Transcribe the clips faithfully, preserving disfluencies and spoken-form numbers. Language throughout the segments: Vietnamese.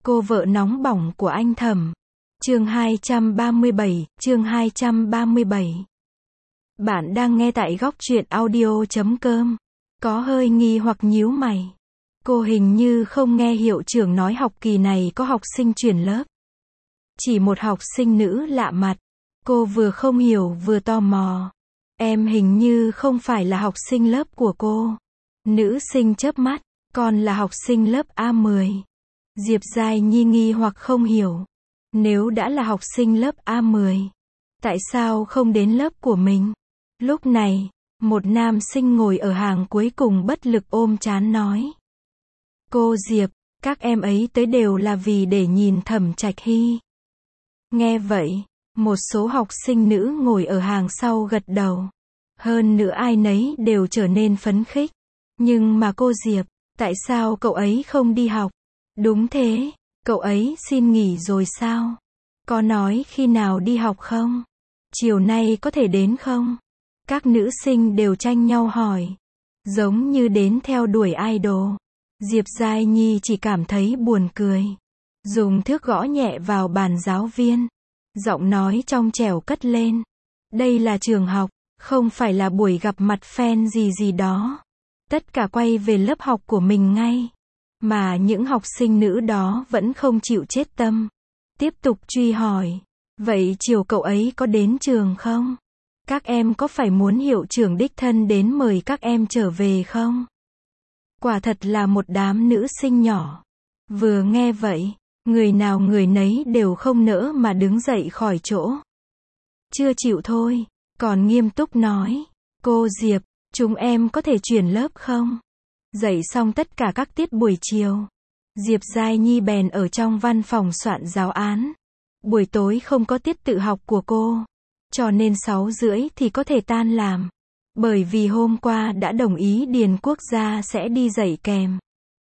Cô vợ nóng bỏng của anh Thẩm. Chương hai trăm ba mươi bảy, chương hai trăm ba mươi bảy. Bạn đang nghe tại góc truyện audio chấm com. Có hơi nghi hoặc nhíu mày. Cô hình như không nghe hiệu trưởng nói học kỳ này có học sinh chuyển lớp. Chỉ một học sinh nữ lạ mặt. Cô vừa không hiểu vừa tò mò. Em hình như không phải là học sinh lớp của cô. Nữ sinh chớp mắt, con là học sinh lớp A mười. Diệp Giai Nhi nghi hoặc không hiểu. Nếu đã là học sinh lớp A mười, tại sao không đến lớp của mình? Lúc này, một nam sinh ngồi ở hàng cuối cùng bất lực ôm trán nói. Cô Diệp, các em ấy tới đều là vì để nhìn Thẩm Trạch Hy. Nghe vậy, một số học sinh nữ ngồi ở hàng sau gật đầu. Hơn nữa ai nấy đều trở nên phấn khích. Nhưng mà cô Diệp, tại sao cậu ấy không đi học? Đúng thế, cậu ấy xin nghỉ rồi sao? Có nói khi nào đi học không? Chiều nay có thể đến không? Các nữ sinh đều tranh nhau hỏi. Giống như đến theo đuổi idol. Diệp Giai Nhi chỉ cảm thấy buồn cười. Dùng thước gõ nhẹ vào bàn giáo viên. Giọng nói trong trẻo cất lên. Đây là trường học, không phải là buổi gặp mặt fan gì gì đó. Tất cả quay về lớp học của mình ngay. Mà những học sinh nữ đó vẫn không chịu chết tâm. Tiếp tục truy hỏi. Vậy chiều cậu ấy có đến trường không? Các em có phải muốn hiệu trưởng đích thân đến mời các em trở về không? Quả thật là một đám nữ sinh nhỏ. Vừa nghe vậy, người nào người nấy đều không nỡ mà đứng dậy khỏi chỗ. Chưa chịu thôi, còn nghiêm túc nói. Cô Diệp, chúng em có thể chuyển lớp không? Dạy xong tất cả các tiết buổi chiều. Diệp Giai Nhi bèn ở trong văn phòng soạn giáo án. Buổi tối không có tiết tự học của cô. Cho nên sáu rưỡi thì có thể tan làm. Bởi vì hôm qua đã đồng ý Điền Quốc Gia sẽ đi dạy kèm.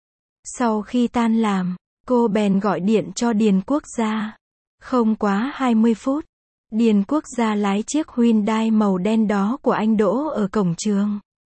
Sau khi tan làm, cô bèn gọi điện cho Điền Quốc Gia. Không quá hai mươi phút, Điền Quốc Gia lái chiếc Hyundai màu đen đó của anh đỗ ở cổng trường.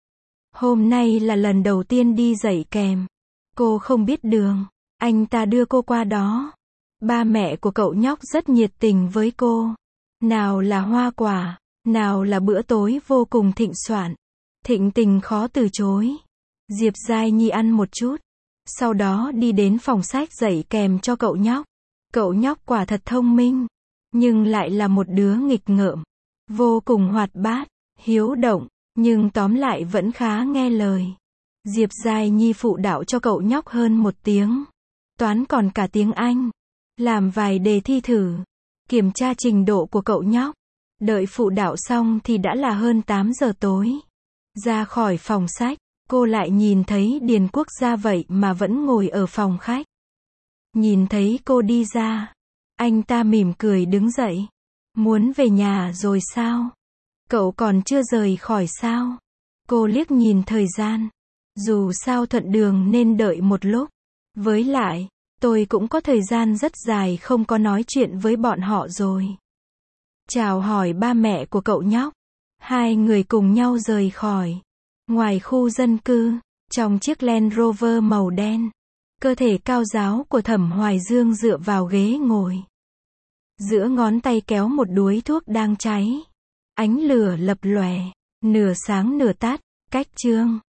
Hôm nay là lần đầu tiên đi dạy kèm. Cô không biết đường, anh ta đưa cô qua đó. Ba mẹ của cậu nhóc rất nhiệt tình với cô. Nào là hoa quả, nào là bữa tối vô cùng thịnh soạn. Thịnh tình khó từ chối. Diệp Giai Nhi ăn một chút. Sau đó đi đến phòng sách dạy kèm cho cậu nhóc. Cậu nhóc quả thật thông minh. Nhưng lại là một đứa nghịch ngợm. Vô cùng hoạt bát, hiếu động. Nhưng tóm lại vẫn khá nghe lời. Diệp Giai Nhi phụ đạo cho cậu nhóc hơn một tiếng. Toán còn cả tiếng Anh. Làm vài đề thi thử. Kiểm tra trình độ của cậu nhóc. Đợi phụ đạo xong thì đã là hơn tám giờ tối. Ra khỏi phòng sách, cô lại nhìn thấy Điền Quốc Gia vậy mà vẫn ngồi ở phòng khách. Nhìn thấy cô đi ra, anh ta mỉm cười đứng dậy. Muốn về nhà rồi sao? Cậu còn chưa rời khỏi sao? Cô liếc nhìn thời gian. Dù sao thuận đường nên đợi một lúc. Với lại, tôi cũng có thời gian rất dài không có nói chuyện với bọn họ rồi. Chào hỏi ba mẹ của cậu nhóc. Hai người cùng nhau rời khỏi. Ngoài khu dân cư, trong chiếc Land Rover màu đen. Cơ thể cao ráo của Thẩm Hoài Dương dựa vào ghế ngồi. Giữa ngón tay kéo một đuối thuốc đang cháy. Ánh lửa lập lòe, nửa sáng nửa tắt, cách chương.